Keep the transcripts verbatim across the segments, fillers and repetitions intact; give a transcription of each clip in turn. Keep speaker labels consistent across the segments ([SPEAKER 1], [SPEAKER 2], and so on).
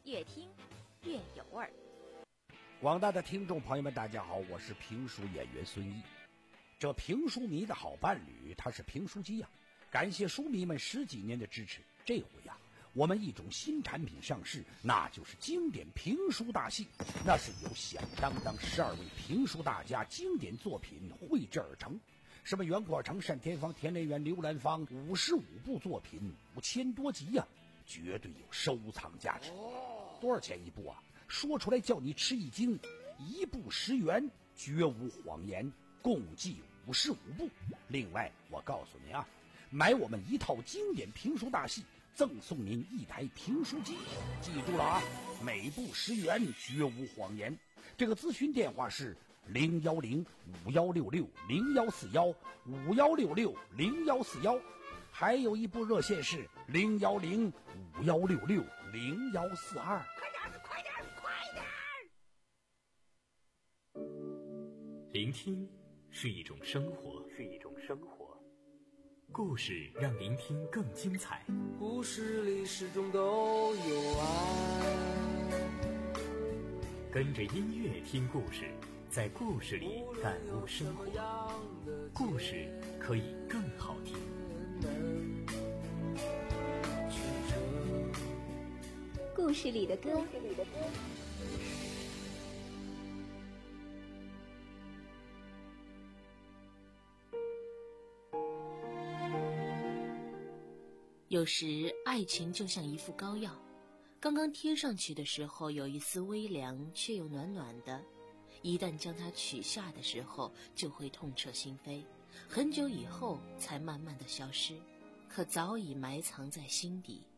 [SPEAKER 1] 越听越有味儿。
[SPEAKER 2] 广大的听众朋友们，大家好，我是评书演员孙毅。这评书迷的好伴侣，他是评书机呀、啊。感谢书迷们十几年的支持，这回呀、啊，我们一种新产品上市，那就是经典评书大戏。那是由响当当十二位评书大家经典作品绘制而成，什么袁阔成、单田芳、田连元、刘兰芳，五十五部作品，五千多集呀、啊，绝对有收藏价值。多少钱一部啊？说出来叫你吃一惊，一部十元，绝无谎言，共计五十五部。另外我告诉你啊，买我们一套经典评书大戏，赠送您一台评书机。记住了啊，每部十元，绝无谎言。这个咨询电话是零幺零五幺六六零幺四幺五幺六六零幺四幺，还有一部热线是零幺零五幺六六零幺四二。
[SPEAKER 1] 快点快点！
[SPEAKER 3] 聆听是一种生活，是一种生活。故事让聆听更精彩。
[SPEAKER 4] 故事里始终都有爱。
[SPEAKER 3] 跟着音乐听故事，在故事里感悟生活。故事可以更好听。
[SPEAKER 1] 故事里的歌，故事里的歌。
[SPEAKER 5] 有时爱情就像一副膏药，刚刚贴上去的时候有一丝微凉，却又暖暖的，一旦将它取下的时候就会痛彻心扉，很久以后才慢慢的消失，可早已埋藏在心底。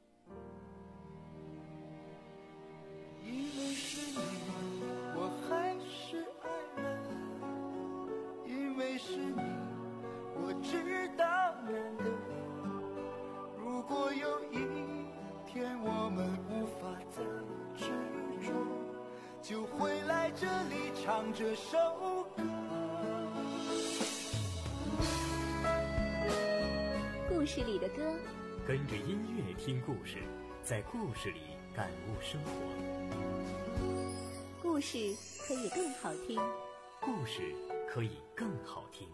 [SPEAKER 4] 因为是你我还是爱了，因为是你我知道难得，如果有一天我们无法再执着，就会来这里唱这首歌。
[SPEAKER 1] 故事里的歌，
[SPEAKER 3] 跟着音乐听故事，在故事里感悟生活。
[SPEAKER 1] 故事可以更好听，
[SPEAKER 3] 故事可以更好听。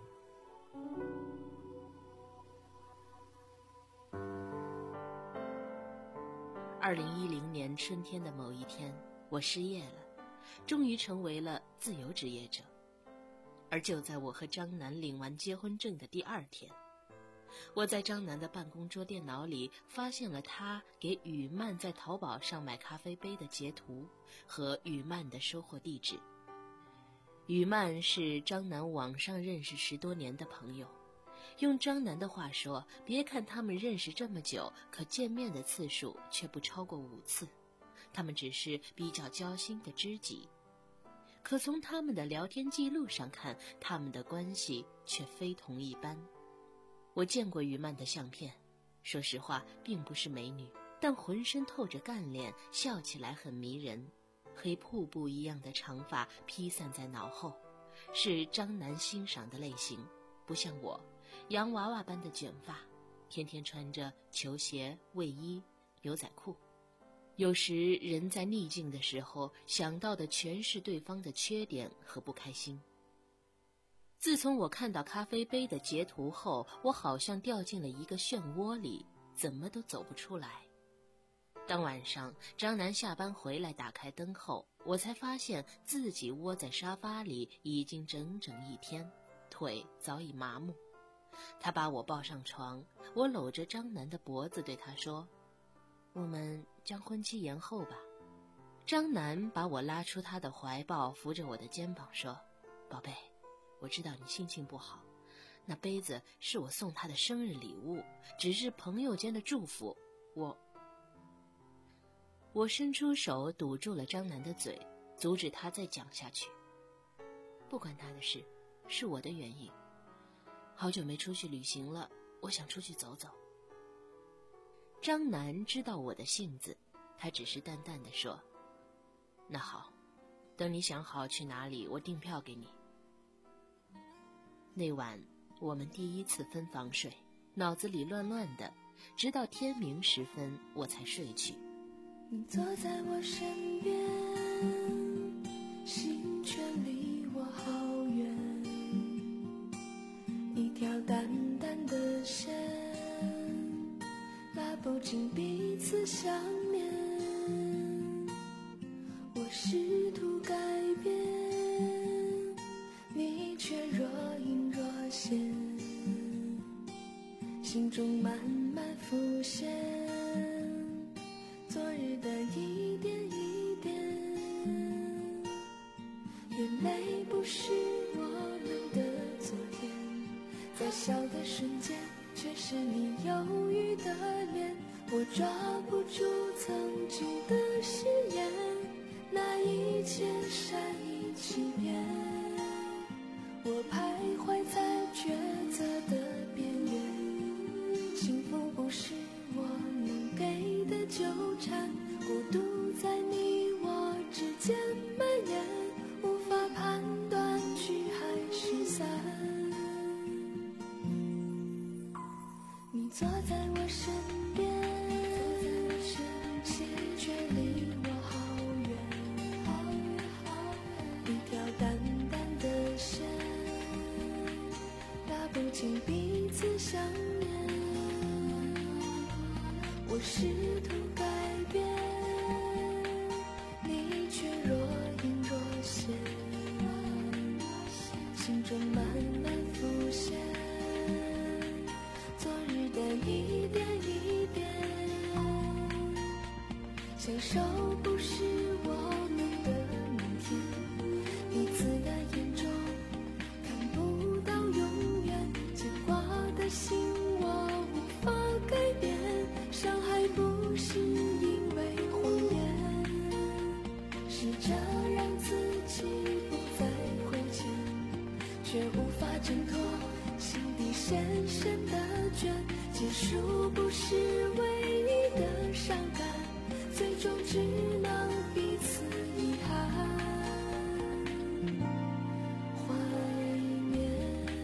[SPEAKER 5] 二零一零年春天的某一天，我失业了，终于成为了自由职业者。而就在我和张楠领完结婚证的第二天，我在张楠的办公桌电脑里发现了他给雨曼在淘宝上买咖啡杯的截图和雨曼的收货地址。雨曼是张楠网上认识十多年的朋友，用张楠的话说，别看他们认识这么久，可见面的次数却不超过五次，他们只是比较交心的知己。可从他们的聊天记录上看，他们的关系却非同一般。我见过于曼的相片，说实话并不是美女，但浑身透着干练，笑起来很迷人，黑瀑布一样的长发披散在脑后，是张楠欣赏的类型，不像我洋娃娃般的卷发，天天穿着球鞋、卫衣、牛仔裤。有时人在逆境的时候，想到的全是对方的缺点和不开心。自从我看到咖啡杯的截图后，我好像掉进了一个漩涡里，怎么都走不出来。当晚上张楠下班回来打开灯后，我才发现自己窝在沙发里已经整整一天，腿早已麻木。他把我抱上床，我搂着张楠的脖子对他说，我们将婚期延后吧。张楠把我拉出他的怀抱，扶着我的肩膀说，宝贝，我知道你心情不好，那杯子是我送他的生日礼物，只是朋友间的祝福。我我伸出手堵住了张楠的嘴，阻止他再讲下去。不关他的事，是我的原因。好久没出去旅行了，我想出去走走。张楠知道我的性子，他只是淡淡地说，那好，等你想好去哪里，我订票给你。那晚我们第一次分房睡，脑子里乱乱的，直到天明时分我才睡去。
[SPEAKER 6] 你坐在我身边，心却离我好远。一条淡淡的线，拉不进彼此想念。我试图改变，你却若隐若现，心中慢慢浮现昨日的一点一点。眼泪不是我们的昨天，在笑的瞬间却是你忧郁的脸。我抓不住曾经的誓言，那一切善意欺骗。我徘徊在抉择的边缘，幸福不是我能给的纠缠，孤独在你我之间蔓延，无法判断聚还是散。你坐在我身边，心却离我好远，一条淡淡的线，拉不进彼此想念。我试图改变，你却若隐若现，心中慢慢浮现昨日的一点一点。享受不是我们的明天，彼此的眼中看不到永远，牵挂的心我无法改变，伤害不是因为谎言，试着让自己不再亏欠，却无法挣脱心底深深的倦。结束不是唯一的伤感，最终只能彼此遗憾怀念。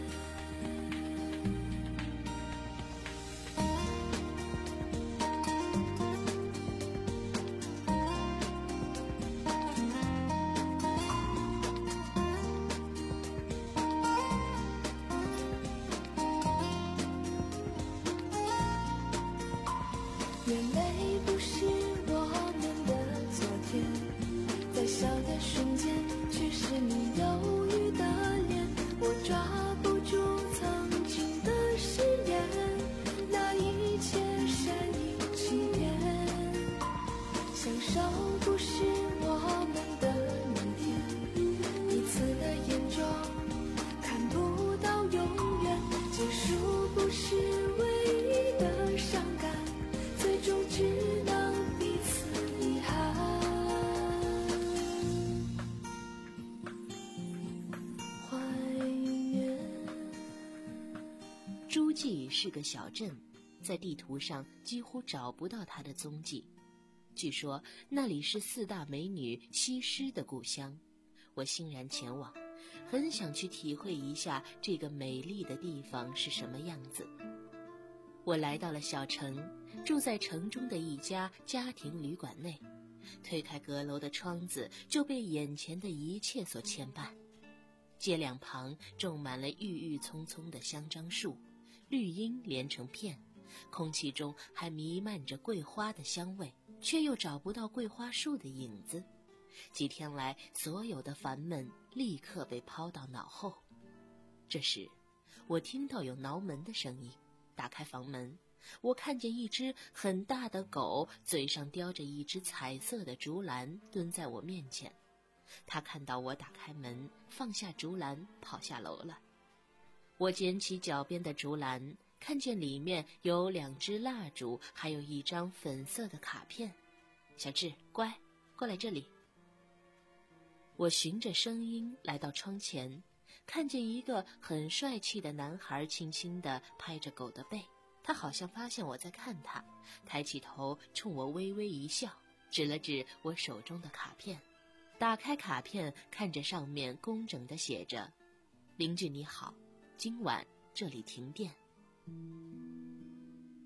[SPEAKER 6] 眼泪不是我们的昨天，在笑的瞬间却是你忧郁的脸。我抓不住曾经的誓言，那一切善意欺骗。享受不是我们的明天，彼此的眼中看不到永远，结束不是唯一的伤感，最终只能彼此遗憾怀念。
[SPEAKER 5] 诸暨是个小镇，在地图上几乎找不到它的踪迹。据说那里是四大美女西施的故乡，我欣然前往，很想去体会一下这个美丽的地方是什么样子。我来到了小城，住在城中的一家家庭旅馆内，推开阁楼的窗子，就被眼前的一切所牵绊。街两旁种满了郁郁葱葱的香樟树，绿荫连成片，空气中还弥漫着桂花的香味，却又找不到桂花树的影子。几天来所有的烦闷立刻被抛到脑后。这时我听到有挠门的声音，打开房门，我看见一只很大的狗，嘴上叼着一只彩色的竹篮，蹲在我面前。它看到我打开门，放下竹篮，跑下楼了。我捡起脚边的竹篮，看见里面有两支蜡烛，还有一张粉色的卡片。小智，乖，过来这里。我循着声音来到窗前，看见一个很帅气的男孩轻轻地拍着狗的背，他好像发现我在看他，抬起头冲我微微一笑，指了指我手中的卡片。打开卡片，看着上面工整地写着：邻居你好，今晚这里停电。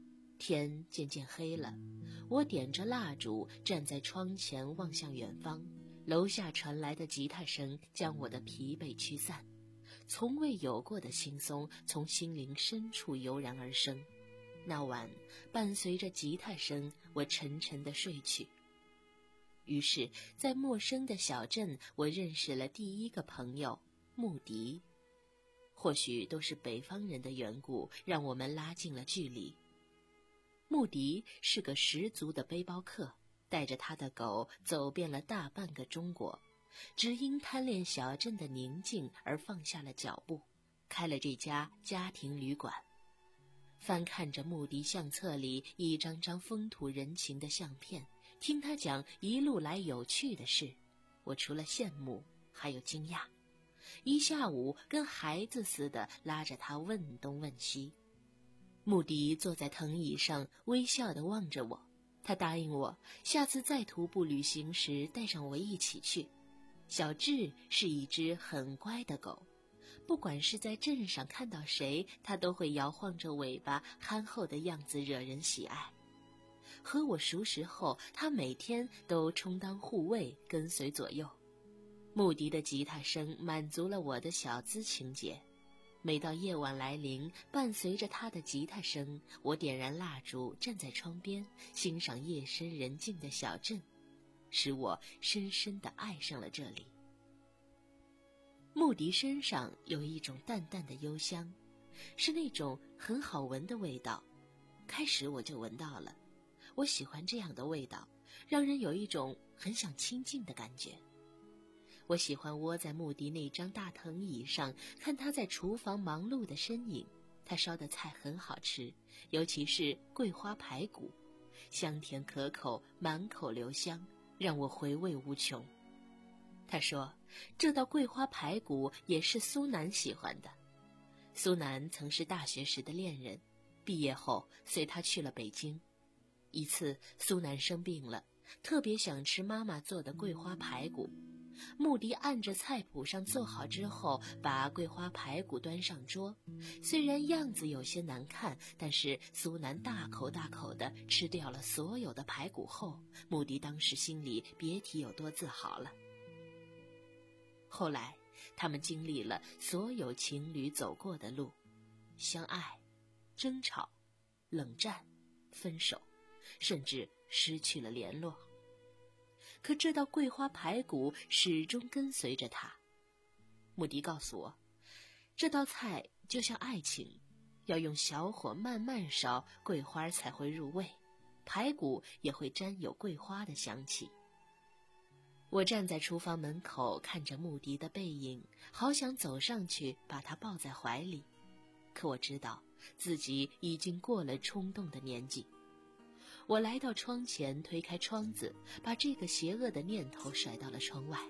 [SPEAKER 5] 天渐渐黑了，我点着蜡烛站在窗前望向远方，楼下传来的吉他声将我的疲惫驱散，从未有过的轻松从心灵深处油然而生。那晚伴随着吉他声，我沉沉地睡去。于是在陌生的小镇，我认识了第一个朋友穆迪。或许都是北方人的缘故，让我们拉近了距离。穆迪是个十足的背包客，带着他的狗走遍了大半个中国，只因贪恋小镇的宁静而放下了脚步，开了这家家庭旅馆。翻看着穆迪相册里一张张风土人情的相片，听他讲一路来有趣的事，我除了羡慕还有惊讶。一下午跟孩子似的拉着他问东问西。穆迪坐在藤椅上微笑地望着我，他答应我下次再徒步旅行时带上我一起去。小智是一只很乖的狗，不管是在镇上看到谁，它都会摇晃着尾巴，憨厚的样子惹人喜爱。和我熟识后，它每天都充当护卫，跟随左右。穆迪的吉他声满足了我的小资情节，每到夜晚来临，伴随着他的吉他声，我点燃蜡烛，站在窗边，欣赏夜深人静的小镇，使我深深地爱上了这里。穆迪身上有一种淡淡的幽香，是那种很好闻的味道。开始我就闻到了，我喜欢这样的味道，让人有一种很想亲近的感觉。我喜欢窝在穆迪那张大藤椅上，看他在厨房忙碌的身影。他烧的菜很好吃，尤其是桂花排骨，香甜可口，满口留香，让我回味无穷。他说这道桂花排骨也是苏南喜欢的。苏南曾是大学时的恋人，毕业后随他去了北京。一次苏南生病了，特别想吃妈妈做的桂花排骨。穆迪按着菜谱上做好之后，把桂花排骨端上桌。虽然样子有些难看，但是苏南大口大口地吃掉了所有的排骨后，穆迪当时心里别提有多自豪了。后来他们经历了所有情侣走过的路，相爱、争吵、冷战、分手，甚至失去了联络。可这道桂花排骨始终跟随着他。穆迪告诉我，这道菜就像爱情，要用小火慢慢烧，桂花才会入味，排骨也会沾有桂花的香气。我站在厨房门口，看着穆迪的背影，好想走上去把他抱在怀里，可我知道自己已经过了冲动的年纪。我来到窗前，推开窗子，把这个邪恶的念头甩到了窗外。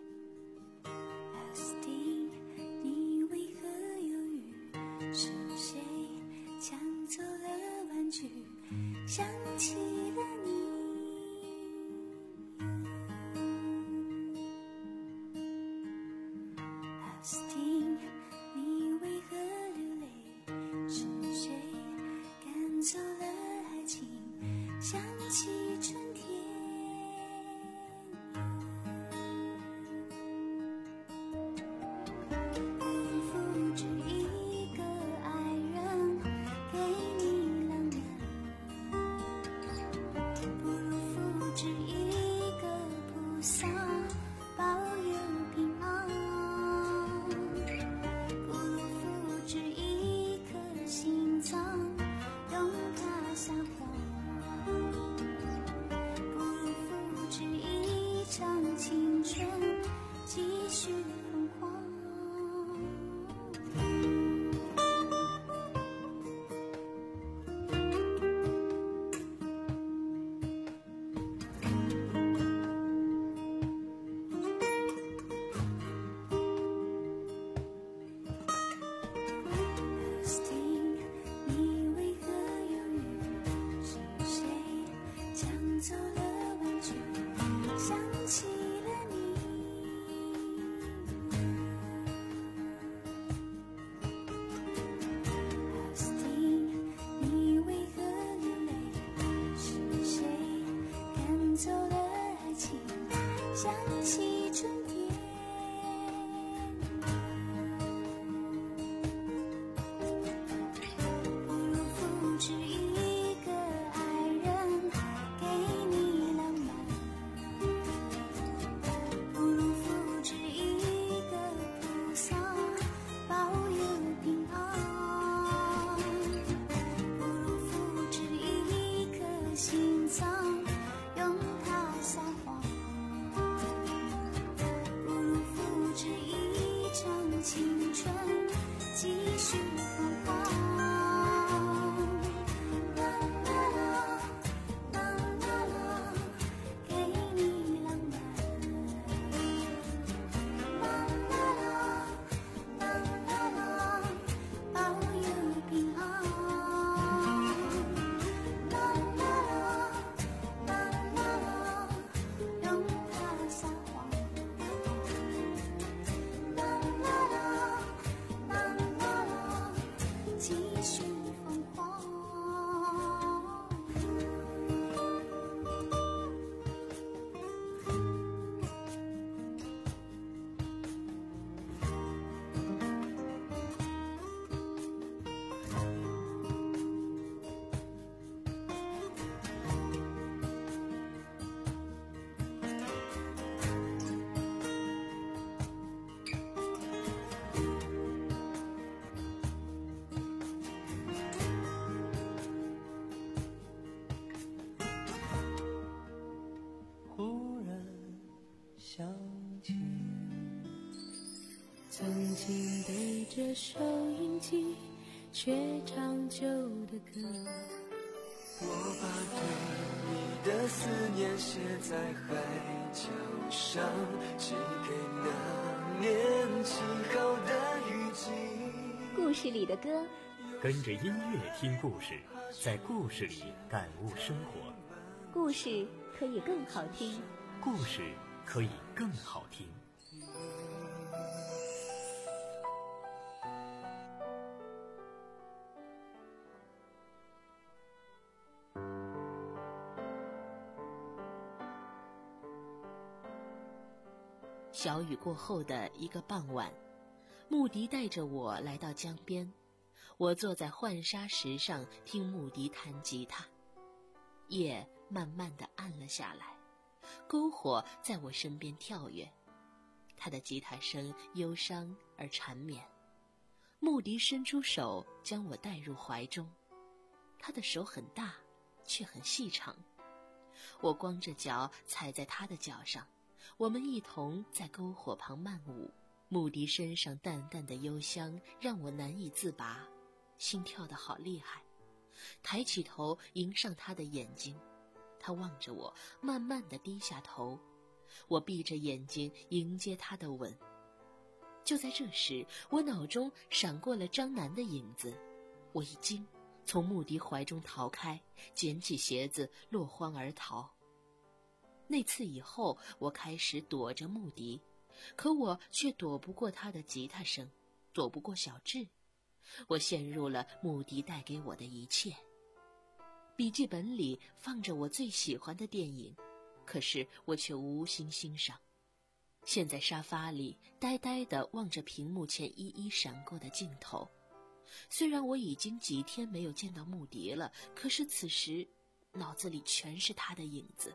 [SPEAKER 6] 你为何犹豫？是谁抢走了玩具？想起了你。Austin，你为何流泪？是谁赶走了爱情？想起春天，不复制一个爱人给你浪漫，不如复制一个菩萨保佑平安，不如复制一颗心脏懂它撒谎。青春继续疯狂。 想起春天。不如复制一个爱人，给你浪漫。不如复制一个菩萨，保佑平安。不如复制一颗心脏，用它撒谎。不如复制一场青春，继续疯狂。啦啦啦，啦啦啦，给你浪漫。啦啦啦，啦啦啦，保佑平安。啦啦啦，啦啦啦，用它撒谎。啦啦啦，啦啦啦，继续疯狂。
[SPEAKER 4] 忽然想起，
[SPEAKER 6] 曾经对着收音机却唱旧的歌，
[SPEAKER 4] 我把对你的思念写在海角上，寄给那年起好的雨季。
[SPEAKER 1] 故事里的歌，
[SPEAKER 3] 跟着音乐听故事，在故事里感悟生活。
[SPEAKER 1] 故事可以更好听。
[SPEAKER 3] 故事可以更好听。
[SPEAKER 5] 小雨过后的一个傍晚，穆迪带着我来到江边，我坐在浣纱石上听穆迪弹吉他。夜慢慢地暗了下来，篝火在我身边跳跃，他的吉他声忧伤而缠绵。穆迪伸出手将我带入怀中，他的手很大，却很细长。我光着脚踩在他的脚上，我们一同在篝火旁漫舞。穆迪身上淡淡的幽香让我难以自拔，心跳得好厉害。抬起头迎上他的眼睛，他望着我，慢慢地低下头。我闭着眼睛迎接他的吻。就在这时，我脑中闪过了张楠的影子，我一惊，从穆迪怀中逃开，捡起鞋子落荒而逃。那次以后，我开始躲着穆迪，可我却躲不过他的吉他声，躲不过小智。我陷入了穆迪带给我的一切。笔记本里放着我最喜欢的电影，可是我却无心欣赏。陷在沙发里，呆呆地望着屏幕前一一闪过的镜头。虽然我已经几天没有见到穆迪了，可是此时脑子里全是他的影子。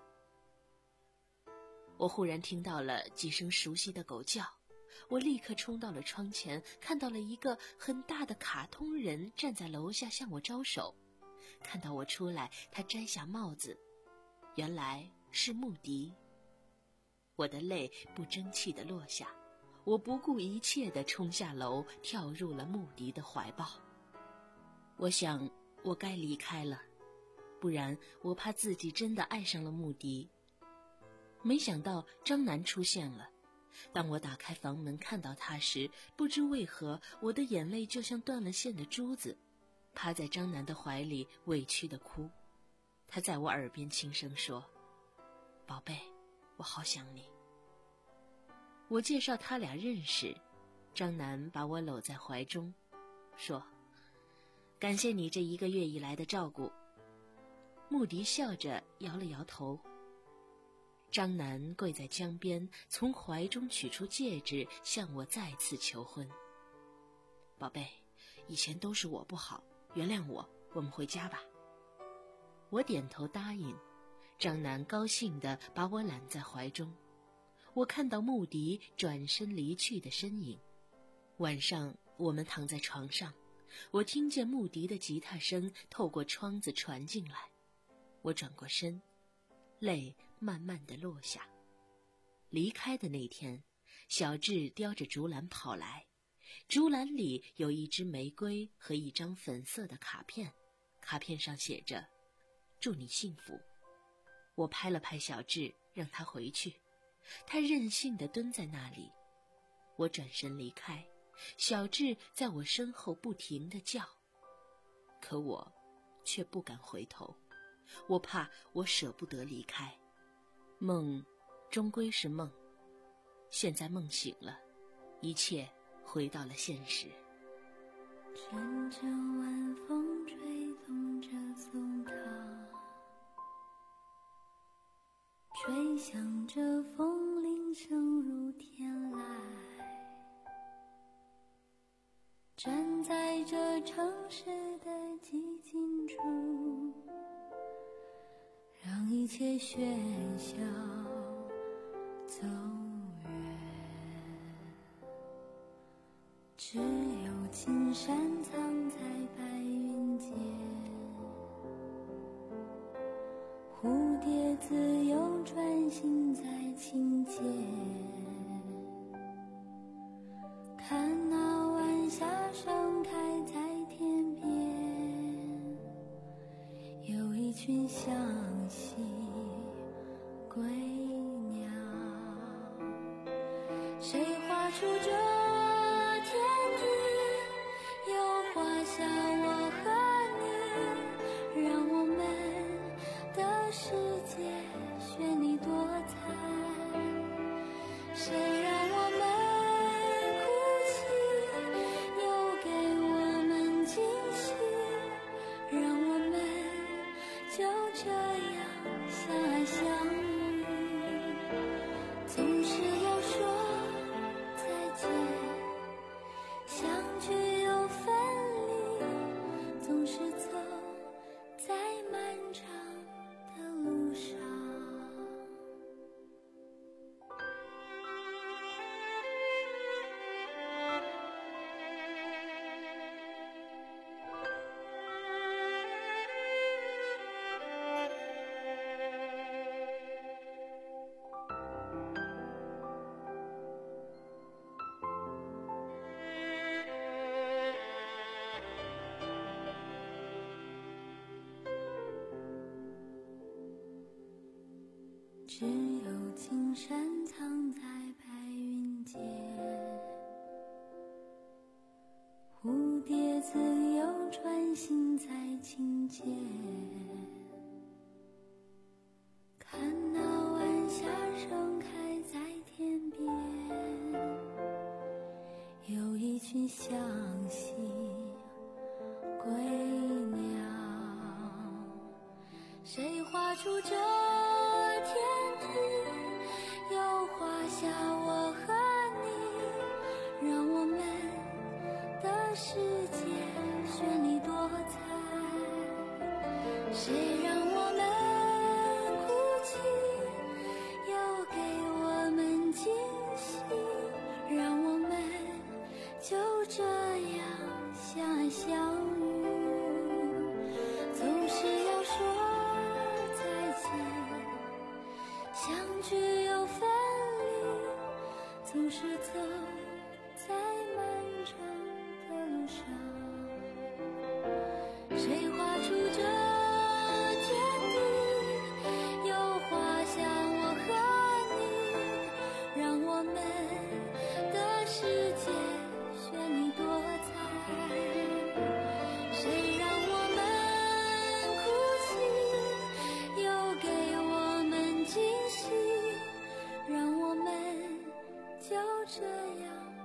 [SPEAKER 5] 我忽然听到了几声熟悉的狗叫，我立刻冲到了窗前，看到了一个很大的卡通人站在楼下向我招手。看到我出来，他摘下帽子，原来是穆迪。我的泪不争气地落下，我不顾一切地冲下楼，跳入了穆迪的怀抱。我想我该离开了，不然我怕自己真的爱上了穆迪。没想到张楠出现了，当我打开房门看到他时，不知为何我的眼泪就像断了线的珠子，趴在张楠的怀里委屈地哭。他在我耳边轻声说：“宝贝，我好想你。”我介绍他俩认识，张楠把我搂在怀中，说：“感谢你这一个月以来的照顾。”穆迪笑着摇了摇头：“ 张楠跪在江边，从怀中取出戒指，向我再次求婚。宝贝，以前都是我不好，原谅我，我们回家吧。我点头答应，张楠高兴地把我揽在怀中。我看到穆迪转身离去的身影。晚上我们躺在床上，我听见穆迪的吉他声透过窗子传进来。我转过身，泪慢慢地落下。离开的那天，小智叼着竹篮跑来，竹篮里有一支玫瑰和一张粉色的卡片，卡片上写着祝你幸福。我拍了拍小智，让他回去。他任性地蹲在那里。我转身离开，小智在我身后不停地叫，可我却不敢回头，我怕我舍不得离开。梦终归是梦，现在梦醒了，一切回到了现实。
[SPEAKER 6] 趁着晚风吹动着松涛，吹响着风铃声如天籁，站在这城市的寂静处，让一切喧嚣走远，只有青山藏在白云间，蝴蝶自由专行在琴键，看那晚霞盛开在天边，有一群向西归鸟，谁画出这天地，又画下我和你，让我们的世界绚丽多彩，谁让我们哭泣，又给我们惊喜，让我们就这样相爱相遇，总是要说再见，相聚又分离，总是走在漫长的路上。只有青山藏在白云间，蝴蝶自由穿行在琴键，看那晚霞盛开在天边，有一群向西归鸟，谁画出这天地，又画下我和你，让我们的世界绚丽多彩，谁让我们哭泣，又给我们惊喜，让我们就这样相爱相遇，总是要说再见，相聚又分离，总是走在漫长的路上，谁画出这天地，又画下我和你，让我们的世界绚丽多彩，谁让我们哭泣，又给我们惊喜，让我们就这样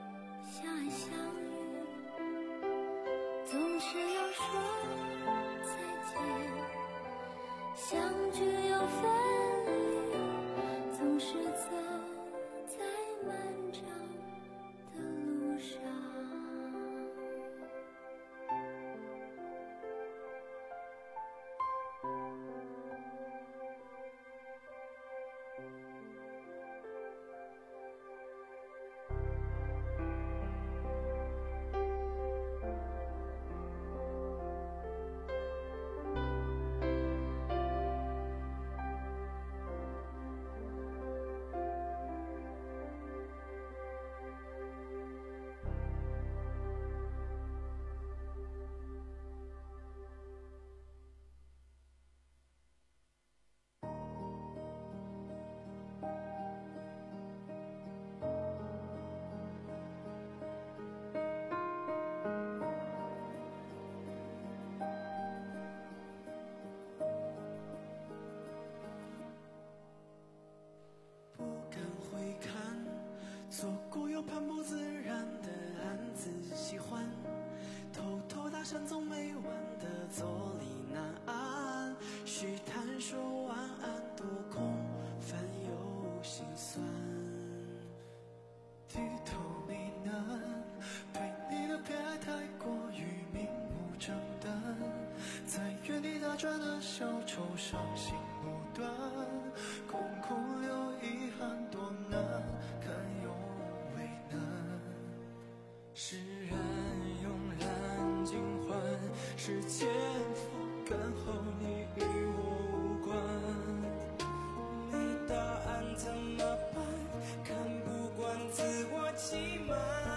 [SPEAKER 4] 后伤心不断，空空有遗憾多难，堪又为难。释然用燃尽欢，是千夫干后你与我无关。没答案怎么办？看不惯自我欺瞒，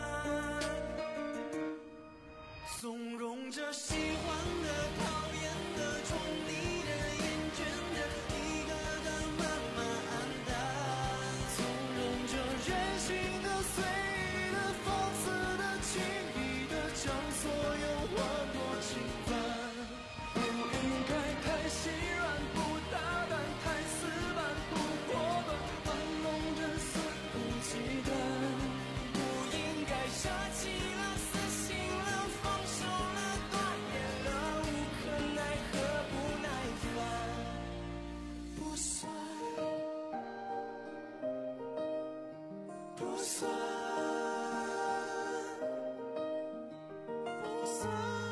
[SPEAKER 4] 纵容着喜欢的、讨厌的、宠你的、厌倦的，一个个慢慢黯淡。纵容着任性的、随意的、放肆的、轻易的，将所有换作侵犯。不应该太心软，不大胆，太死板，不果断，玩弄着肆无忌惮。不应该杀气了、死心了、放手了、断裂了，无可奈何不耐烦。不算，不算，不算。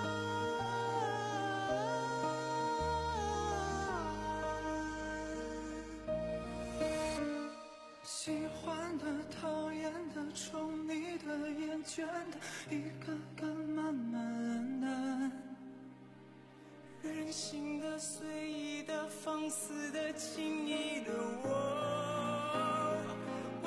[SPEAKER 4] 喜欢的、讨厌的、宠你的、厌倦的，一个个慢慢黯淡。任性的、随意的、放肆的、轻易的我，我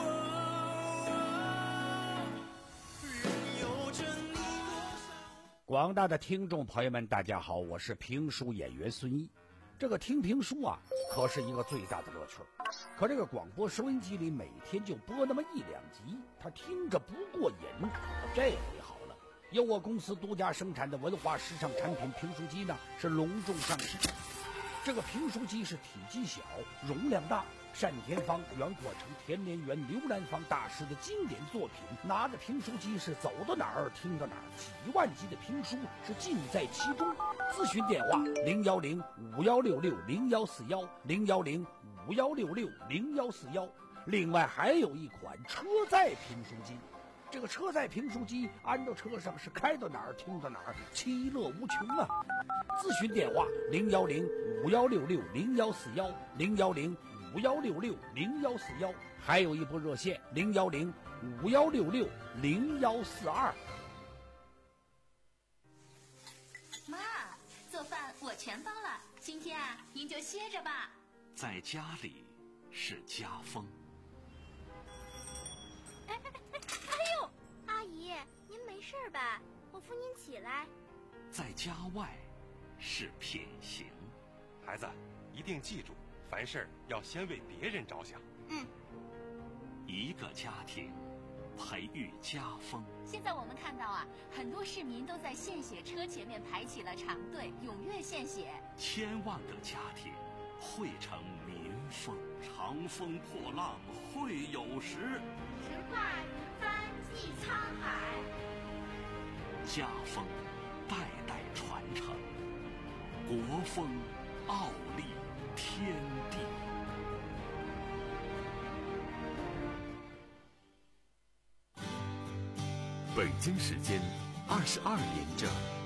[SPEAKER 4] 任由着你多少。
[SPEAKER 2] 广大的听众朋友们，大家好，我是评书演员孙一。这个听评书啊，可是一个最大的乐趣儿。可这个广播收音机里每天就播那么一两集，他听着不过瘾。这回好了，由我公司独家生产的文化时尚产品评书机呢，是隆重上市。这个评书机是体积小、容量大，单田芳、袁阔成、田连元、刘兰芳大师的经典作品。拿着评书机是走到哪儿听到哪儿，几万集的评书是尽在其中。咨询电话零幺零五幺六六零幺四幺零幺零五幺六六零幺四幺。另外还有一款车载评书机，这个车载评书机安到车上是开到哪儿听到哪儿，其乐无穷啊！咨询电话零幺零五幺六六零幺四幺零幺零五幺六六零幺四幺，还有一部热线零幺零五幺六六零幺四二。
[SPEAKER 1] 妈，做饭我全包了，今天啊，您就歇着吧。
[SPEAKER 7] 在家里是家风。
[SPEAKER 8] 哎哎哎哎呦，阿姨，您没事吧？我扶您起来。
[SPEAKER 7] 在家外是品行。
[SPEAKER 9] 孩子，一定记住，凡事要先为别人着想。
[SPEAKER 1] 嗯。
[SPEAKER 7] 一个家庭培育家风。
[SPEAKER 1] 现在我们看到啊，很多市民都在献血车前面排起了长队，踊跃献血。
[SPEAKER 7] 千万个家庭汇成民风，长风破浪会有时。
[SPEAKER 8] 直挂云帆济沧海。
[SPEAKER 7] 家风代代传承，国风傲立天地。
[SPEAKER 3] 北京时间二十二点整。